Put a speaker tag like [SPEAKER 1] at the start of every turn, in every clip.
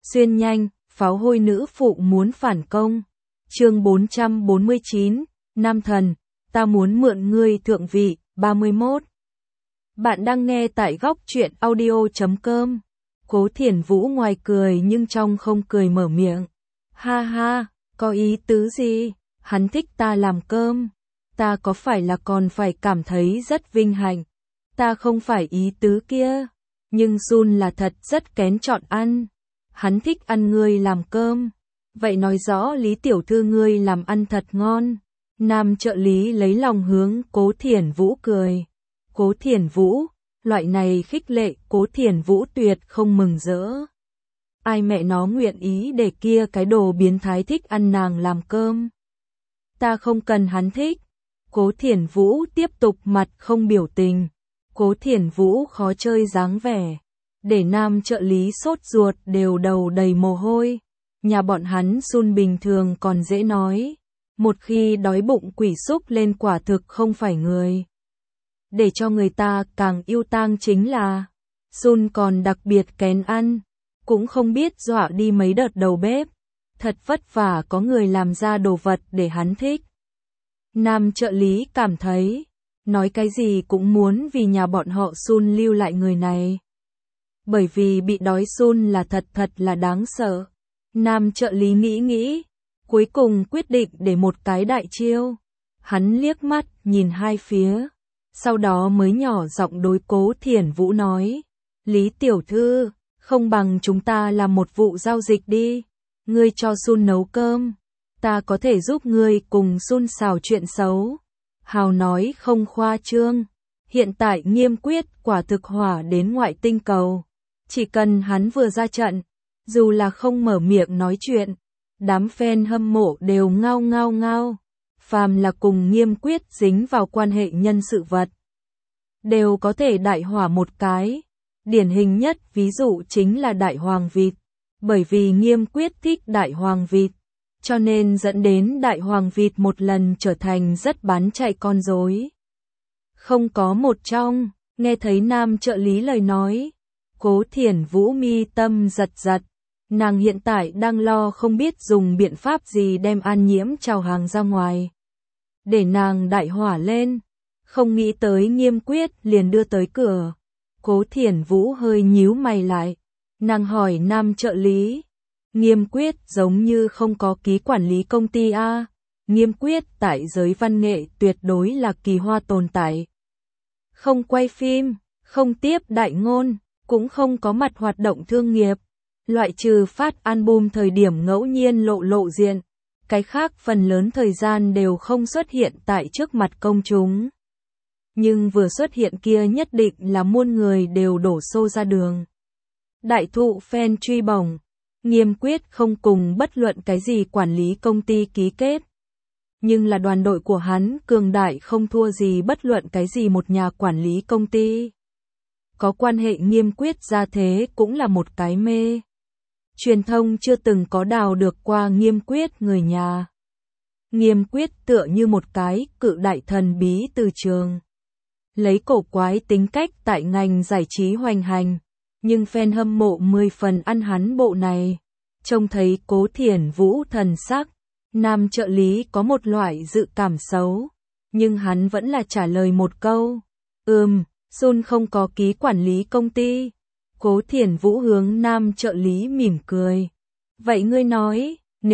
[SPEAKER 1] Xuyên nhanh, pháo hôi nữ phụ muốn phản công. Chương 449, Nam thần, ta muốn mượn ngươi thượng vị, 31. Bạn đang nghe tại góc truyện audio.com. Cố Thiển Vũ ngoài cười nhưng trong không cười mở miệng. Ha ha, có ý tứ gì? Hắn thích ta làm cơm. Ta có phải là còn phải cảm thấy rất vinh hạnh. Ta không phải ý tứ kia. Nhưng Sun là thật rất kén chọn ăn. Hắn thích ăn ngươi làm cơm. Vậy nói rõ Lý tiểu thư ngươi làm ăn thật ngon. Nam trợ lý lấy lòng hướng Cố Thiển Vũ cười. Cố Thiển Vũ, loại này khích lệ Cố Thiển Vũ tuyệt không mừng rỡ. Ai mẹ nó nguyện ý để kia cái đồ biến thái thích ăn nàng làm cơm. Ta không cần hắn thích. Cố Thiển Vũ tiếp tục mặt không biểu tình. Cố Thiển Vũ khó chơi dáng vẻ. Để nam trợ lý sốt ruột đều đầu đầy mồ hôi. Nhà bọn hắn Sun bình thường còn dễ nói. Một khi đói bụng quỷ xúc lên quả thực không phải người. Để cho người ta càng yêu tang chính là Sun còn đặc biệt kén ăn. Cũng không biết dọa đi mấy đợt đầu bếp. Thật vất vả có người làm ra đồ vật để hắn thích. Nam trợ lý cảm thấy, nói cái gì cũng muốn vì nhà bọn họ Sun lưu lại người này. Bởi vì bị đói Sun là thật là đáng sợ. Nam trợ lý nghĩ, cuối cùng quyết định để một cái đại chiêu. Hắn liếc mắt nhìn hai phía, sau đó mới nhỏ giọng đối Cố Thiển Vũ nói, Lý tiểu thư, không bằng chúng ta làm một vụ giao dịch đi. Ngươi cho Sun nấu cơm, ta có thể giúp ngươi cùng Sun xào chuyện xấu. Hào nói không khoa trương, hiện tại Nghiêm Quyết quả thực hỏa đến ngoại tinh cầu. Chỉ cần hắn vừa ra trận, dù là không mở miệng nói chuyện, đám fan hâm mộ đều ngao. Phàm là cùng Nghiêm Quyết dính vào quan hệ nhân sự vật, đều có thể đại hỏa một cái. Điển hình nhất ví dụ chính là Đại Hoàng Vịt, bởi vì Nghiêm Quyết thích Đại Hoàng Vịt, cho nên dẫn đến Đại Hoàng Vịt một lần trở thành rất bán chạy con rối. Không có một trong, nghe thấy nam trợ lý lời nói, Cố Thiển Vũ mi tâm giật, nàng hiện tại đang lo không biết dùng biện pháp gì đem An Nhiễm chào hàng ra ngoài. Để nàng đại hỏa lên, không nghĩ tới Nghiêm Quyết liền đưa tới cửa. Cố Thiển Vũ hơi nhíu mày lại, nàng hỏi nam trợ lý, Nghiêm Quyết giống như không có ký quản lý công ty a. Nghiêm Quyết tại giới văn nghệ tuyệt đối là kỳ hoa tồn tại. Không quay phim, không tiếp đại ngôn, cũng không có mặt hoạt động thương nghiệp, loại trừ phát album thời điểm ngẫu nhiên lộ diện, cái khác phần lớn thời gian đều không xuất hiện tại trước mặt công chúng. Nhưng vừa xuất hiện kia nhất định là muôn người đều đổ xô ra đường. Đại thụ fan truy bổng, Nghiêm Quyết không cùng bất luận cái gì quản lý công ty ký kết. Nhưng là đoàn đội của hắn cường đại không thua gì bất luận cái gì một nhà quản lý công ty. Có quan hệ Nghiêm Quyết ra thế cũng là một cái mê. Truyền thông chưa từng có đào được qua Nghiêm Quyết người nhà. Nghiêm Quyết tựa như một cái cự đại thần bí từ trường. Lấy cổ quái tính cách tại ngành giải trí hoành hành, nhưng fan hâm mộ 10 phần ăn hắn bộ này. Trông thấy Cố Thiển Vũ thần sắc, nam trợ lý có một loại dự cảm xấu, nhưng hắn vẫn là trả lời một câu, Sun không có ký quản lý công ty. Cố Thiển Vũ hướng nam trợ lý mỉm cười. Vậy ngươi nói,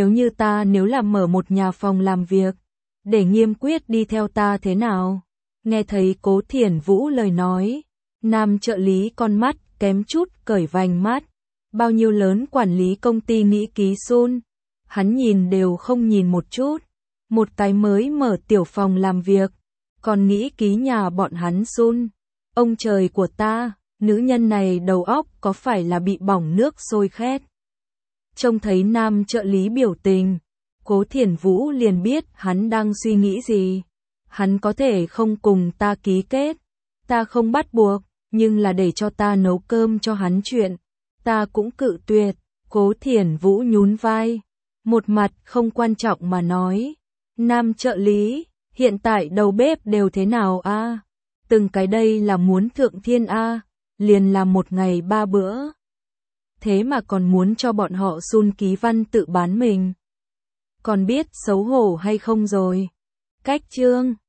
[SPEAKER 1] nếu là mở một nhà phòng làm việc, để Nghiêm Quyết đi theo ta thế nào? Nghe thấy Cố Thiển Vũ lời nói, nam trợ lý con mắt kém chút cởi vành mắt. Bao nhiêu lớn quản lý công ty nghĩ ký Sun, hắn nhìn đều không nhìn một chút. Một cái mới mở tiểu phòng làm việc, còn nghĩ ký nhà bọn hắn Sun. Ông trời của ta, nữ nhân này đầu óc có phải là bị bỏng nước sôi khét? Trông thấy nam trợ lý biểu tình, Cố Thiển Vũ liền biết hắn đang suy nghĩ gì. Hắn có thể không cùng ta ký kết, ta không bắt buộc, nhưng là để cho ta nấu cơm cho hắn chuyện, ta cũng cự tuyệt. Cố Thiển Vũ nhún vai, một mặt không quan trọng mà nói, nam trợ lý, hiện tại đầu bếp đều thế nào a? Từng cái đây là muốn thượng thiên a, liền làm một ngày 3 bữa. thế mà còn muốn cho bọn họ Sun Ký Văn tự bán mình. Còn biết xấu hổ hay không rồi? Cách chương